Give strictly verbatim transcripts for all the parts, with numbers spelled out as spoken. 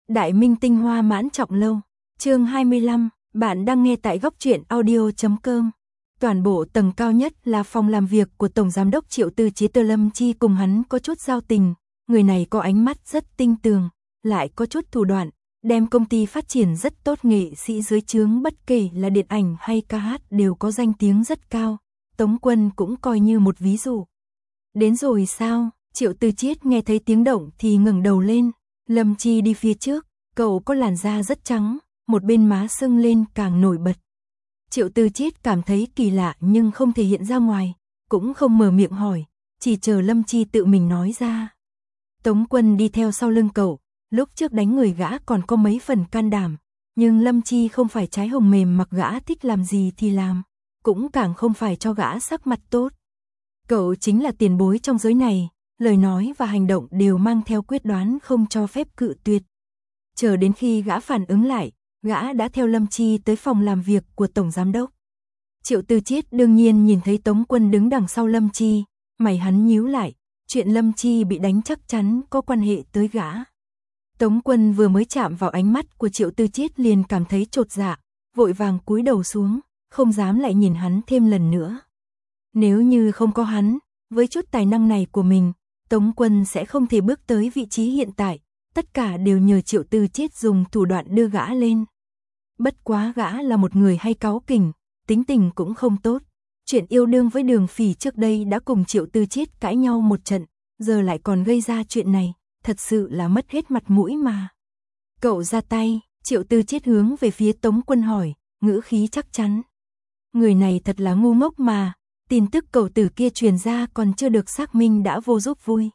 Đại minh tinh hoa mãn trọng lâu. Chương hai mươi lăm, bạn đang nghe tại góc truyện audio chấm com. Toàn bộ tầng cao nhất là phòng làm việc của Tổng Giám đốc Triệu Tư Chiết. Lâm Chi cùng hắn có chút giao tình, người này có ánh mắt rất tinh tường, lại có chút thủ đoạn, đem công ty phát triển rất tốt. Nghệ sĩ dưới trướng bất kể là điện ảnh hay ca hát đều có danh tiếng rất cao, Tống Quân cũng coi như một ví dụ. Đến rồi sao? Triệu Tư Chiết nghe thấy tiếng động thì ngẩng đầu lên. Lâm Chi đi phía trước, cậu có làn da rất trắng, một bên má sưng lên càng nổi bật. Triệu Tư Chiết cảm thấy kỳ lạ nhưng không thể hiện ra ngoài, cũng không mở miệng hỏi, chỉ chờ Lâm Chi tự mình nói ra. Tống Quân đi theo sau lưng cậu, lúc trước đánh người gã còn có mấy phần can đảm, nhưng Lâm Chi không phải trái hồng mềm mặc gã thích làm gì thì làm, cũng càng không phải cho gã sắc mặt tốt. Cậu chính là tiền bối trong giới này, lời nói và hành động đều mang theo quyết đoán không cho phép cự tuyệt. Chờ đến khi gã phản ứng lại, gã đã theo Lâm Chi tới phòng làm việc của Tổng Giám đốc. Triệu Tư Chiết đương nhiên nhìn thấy Tống Quân đứng đằng sau Lâm Chi, mày hắn nhíu lại, chuyện Lâm Chi bị đánh chắc chắn có quan hệ tới gã. Tống Quân vừa mới chạm vào ánh mắt của Triệu Tư Chiết liền cảm thấy chột dạ, vội vàng cúi đầu xuống, không dám lại nhìn hắn thêm lần nữa. Nếu như không có hắn, với chút tài năng này của mình, Tống Quân sẽ không thể bước tới vị trí hiện tại, tất cả đều nhờ Triệu Tư Chiết dùng thủ đoạn đưa gã lên. Bất quá gã là một người hay cáu kỉnh, tính tình cũng không tốt. Chuyện yêu đương với Đường Phỉ trước đây đã cùng Triệu Tư Chiết cãi nhau một trận, giờ lại còn gây ra chuyện này, thật sự là mất hết mặt mũi mà. Cậu ra tay, Triệu Tư Chiết hướng về phía Tống Quân hỏi, ngữ khí chắc chắn. Người này thật là ngu ngốc mà, tin tức cậu tử kia truyền ra còn chưa được xác minh đã vô giúp vui.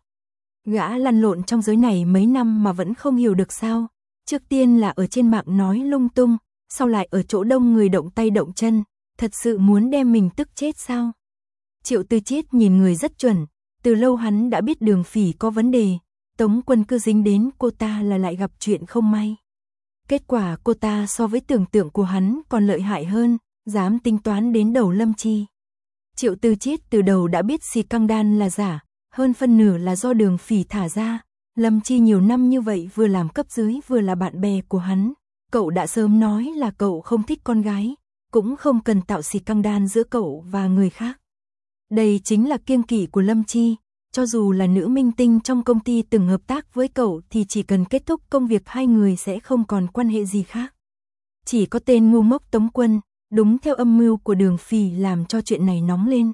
Gã lăn lộn trong giới này mấy năm mà vẫn không hiểu được sao, trước tiên là ở trên mạng nói lung tung, sau lại ở chỗ đông người động tay động chân, thật sự muốn đem mình tức chết sao? Triệu Tư Chiết nhìn người rất chuẩn, từ lâu hắn đã biết Đường Phỉ có vấn đề, Tống Quân cứ dính đến cô ta là lại gặp chuyện không may. Kết quả cô ta so với tưởng tượng của hắn còn lợi hại hơn, dám tính toán đến đầu Lâm Chi. Triệu Tư Chiết từ đầu đã biết xì căng đan là giả, hơn phân nửa là do Đường Phỉ thả ra. Lâm Chi nhiều năm như vậy vừa làm cấp dưới vừa là bạn bè của hắn, cậu đã sớm nói là cậu không thích con gái, cũng không cần tạo xì căng đan giữa cậu và người khác. Đây chính là kiêng kỵ của Lâm Chi, cho dù là nữ minh tinh trong công ty từng hợp tác với cậu thì chỉ cần kết thúc công việc hai người sẽ không còn quan hệ gì khác. Chỉ có tên ngu ngốc Tống Quân, đúng theo âm mưu của Đường Phỉ làm cho chuyện này nóng lên.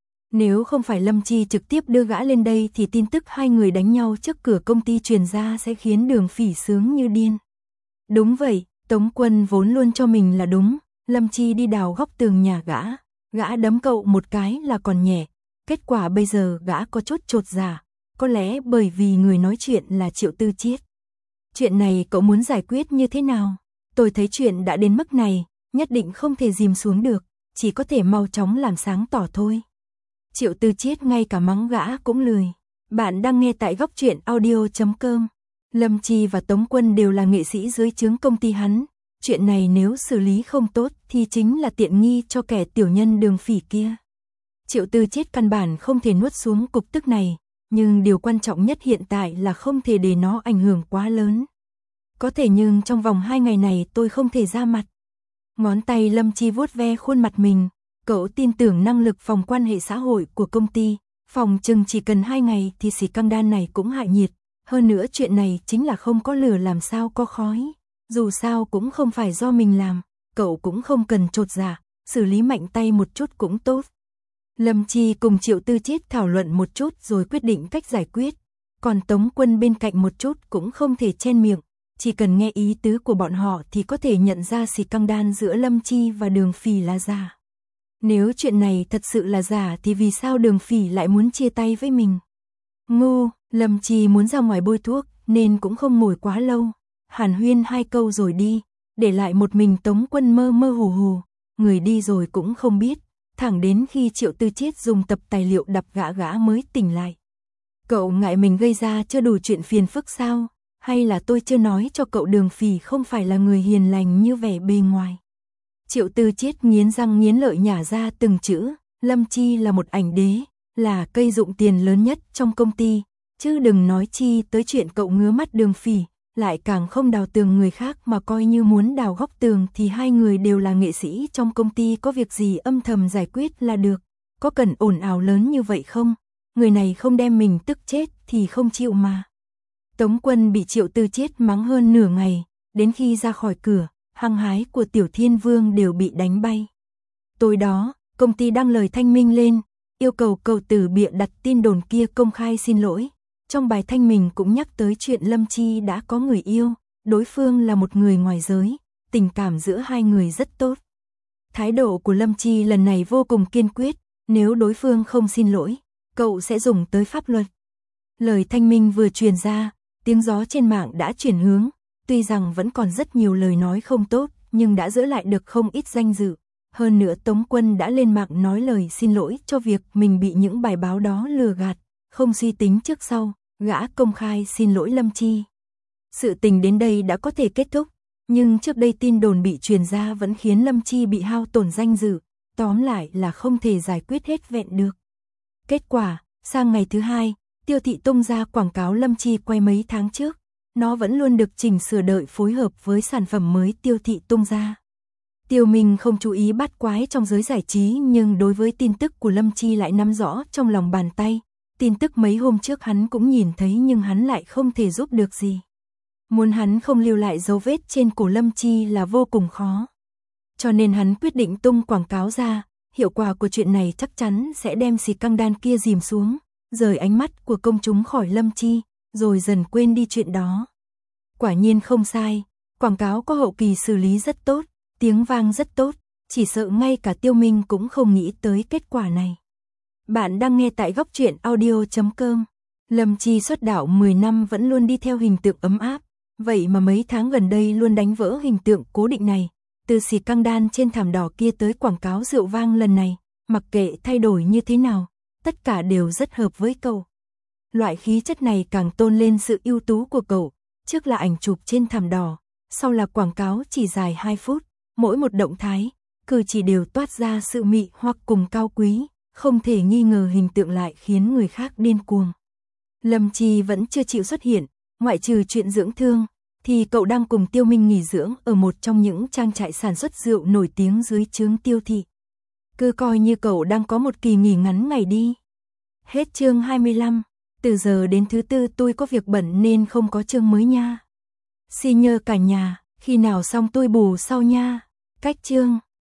Nếu không phải Lâm Chi trực tiếp đưa gã lên đây thì tin tức hai người đánh nhau trước cửa công ty truyền ra sẽ khiến Đường Phỉ sướng như điên. Đúng vậy, Tống Quân vốn luôn cho mình là đúng, Lâm Chi đi đào góc tường nhà gã, gã đấm cậu một cái là còn nhẹ, kết quả bây giờ gã có chút chột dạ, có lẽ bởi vì người nói chuyện là Triệu Tư Chiết. Chuyện này cậu muốn giải quyết như thế nào? Tôi thấy chuyện đã đến mức này, nhất định không thể dìm xuống được, chỉ có thể mau chóng làm sáng tỏ thôi. Triệu Tư Chiết ngay cả mắng gã cũng lười. Bạn đang nghe tại góc truyện audio chấm com. Lâm Chi và Tống Quân đều là nghệ sĩ dưới trướng công ty hắn. Chuyện này nếu xử lý không tốt thì chính là tiện nghi cho kẻ tiểu nhân Đường Phỉ kia. Triệu Tư Chiết căn bản không thể nuốt xuống cục tức này, nhưng điều quan trọng nhất hiện tại là không thể để nó ảnh hưởng quá lớn. Có thể nhưng trong vòng hai ngày này tôi không thể ra mặt. Ngón tay Lâm Chi vuốt ve khuôn mặt mình. Cậu tin tưởng năng lực phòng quan hệ xã hội của công ty, phòng chừng chỉ cần hai ngày thì xì căng đan này cũng hạ nhiệt. Hơn nữa chuyện này chính là không có lửa làm sao có khói. Dù sao cũng không phải do mình làm, cậu cũng không cần chột dạ, xử lý mạnh tay một chút cũng tốt. Lâm Chi cùng Triệu Tư Chiết thảo luận một chút rồi quyết định cách giải quyết. Còn Tống Quân bên cạnh một chút cũng không thể chen miệng, chỉ cần nghe ý tứ của bọn họ thì có thể nhận ra xì căng đan giữa Lâm Chi và Đường Phỉ là giả. Nếu chuyện này thật sự là giả thì vì sao Đường Phỉ lại muốn chia tay với mình? Ngu, Lâm Chi muốn ra ngoài bôi thuốc nên cũng không ngồi quá lâu. Hàn huyên hai câu rồi đi, để lại một mình Tống Quân mơ mơ hồ hồ. Người đi rồi cũng không biết, thẳng đến khi Triệu Tư Chiết dùng tập tài liệu đập gã gã mới tỉnh lại. Cậu ngại mình gây ra chưa đủ chuyện phiền phức sao? Hay là tôi chưa nói cho cậu Đường Phỉ không phải là người hiền lành như vẻ bề ngoài? Triệu Tư Chiết nghiến răng nghiến lợi nhả ra từng chữ, Lâm Chi là một ảnh đế, là cây dụng tiền lớn nhất trong công ty, chứ đừng nói chi tới chuyện cậu ngứa mắt Đường Phỉ, lại càng không đào tường người khác mà coi như muốn đào góc tường thì hai người đều là nghệ sĩ trong công ty, có việc gì âm thầm giải quyết là được, có cần ồn ào lớn như vậy không? Người này không đem mình tức chết thì không chịu mà. Tống Quân bị Triệu Tư Chiết mắng hơn nửa ngày, đến khi ra khỏi cửa, hăng hái của Tiểu Thiên Vương đều bị đánh bay. Tối đó, công ty đăng lời thanh minh lên, yêu cầu cậu Tử bịa đặt tin đồn kia công khai xin lỗi. Trong bài thanh mình cũng nhắc tới chuyện Lâm Chi đã có người yêu, đối phương là một người ngoài giới, tình cảm giữa hai người rất tốt. Thái độ của Lâm Chi lần này vô cùng kiên quyết, nếu đối phương không xin lỗi, cậu sẽ dùng tới pháp luật. Lời thanh minh vừa truyền ra, tiếng gió trên mạng đã chuyển hướng, tuy rằng vẫn còn rất nhiều lời nói không tốt, nhưng đã giữ lại được không ít danh dự. Hơn nữa Tống Quân đã lên mạng nói lời xin lỗi cho việc mình bị những bài báo đó lừa gạt, không suy tính trước sau, gã công khai xin lỗi Lâm Chi. Sự tình đến đây đã có thể kết thúc, nhưng trước đây tin đồn bị truyền ra vẫn khiến Lâm Chi bị hao tổn danh dự, tóm lại là không thể giải quyết hết vẹn được. Kết quả, sang ngày thứ hai, Tiêu Thị tung ra quảng cáo Lâm Chi quay mấy tháng trước, nó vẫn luôn được chỉnh sửa đợi phối hợp với sản phẩm mới Tiêu Thị tung ra. Tiêu Minh không chú ý bắt quái trong giới giải trí, nhưng đối với tin tức của Lâm Chi lại nắm rõ trong lòng bàn tay. Tin tức mấy hôm trước hắn cũng nhìn thấy nhưng hắn lại không thể giúp được gì. Muốn hắn không lưu lại dấu vết trên cổ Lâm Chi là vô cùng khó. Cho nên hắn quyết định tung quảng cáo ra, hiệu quả của chuyện này chắc chắn sẽ đem xì căng đan kia dìm xuống, rời ánh mắt của công chúng khỏi Lâm Chi, rồi dần quên đi chuyện đó. Quả nhiên không sai, quảng cáo có hậu kỳ xử lý rất tốt, tiếng vang rất tốt, chỉ sợ ngay cả Tiêu Minh cũng không nghĩ tới kết quả này. Bạn đang nghe tại góc truyện audio chấm com. Lâm Chi xuất đạo mười năm vẫn luôn đi theo hình tượng ấm áp, vậy mà mấy tháng gần đây luôn đánh vỡ hình tượng cố định này. Từ xì căng đan trên thảm đỏ kia tới quảng cáo rượu vang lần này, mặc kệ thay đổi như thế nào, tất cả đều rất hợp với cậu. Loại khí chất này càng tôn lên sự ưu tú của cậu, trước là ảnh chụp trên thảm đỏ, sau là quảng cáo chỉ dài hai phút, mỗi một động thái, cử chỉ đều toát ra sự mị hoặc cùng cao quý, không thể nghi ngờ hình tượng lại khiến người khác điên cuồng. Lâm Chi vẫn chưa chịu xuất hiện, ngoại trừ chuyện dưỡng thương, thì cậu đang cùng Tiêu Minh nghỉ dưỡng ở một trong những trang trại sản xuất rượu nổi tiếng dưới trướng Tiêu Thị. Cứ coi như cậu đang có một kỳ nghỉ ngắn ngày đi. Hết chương hai mươi lăm, từ giờ đến thứ tư tôi có việc bận nên không có chương mới nha. Xin nhờ cả nhà, khi nào xong tôi bù sau nha. Cách chương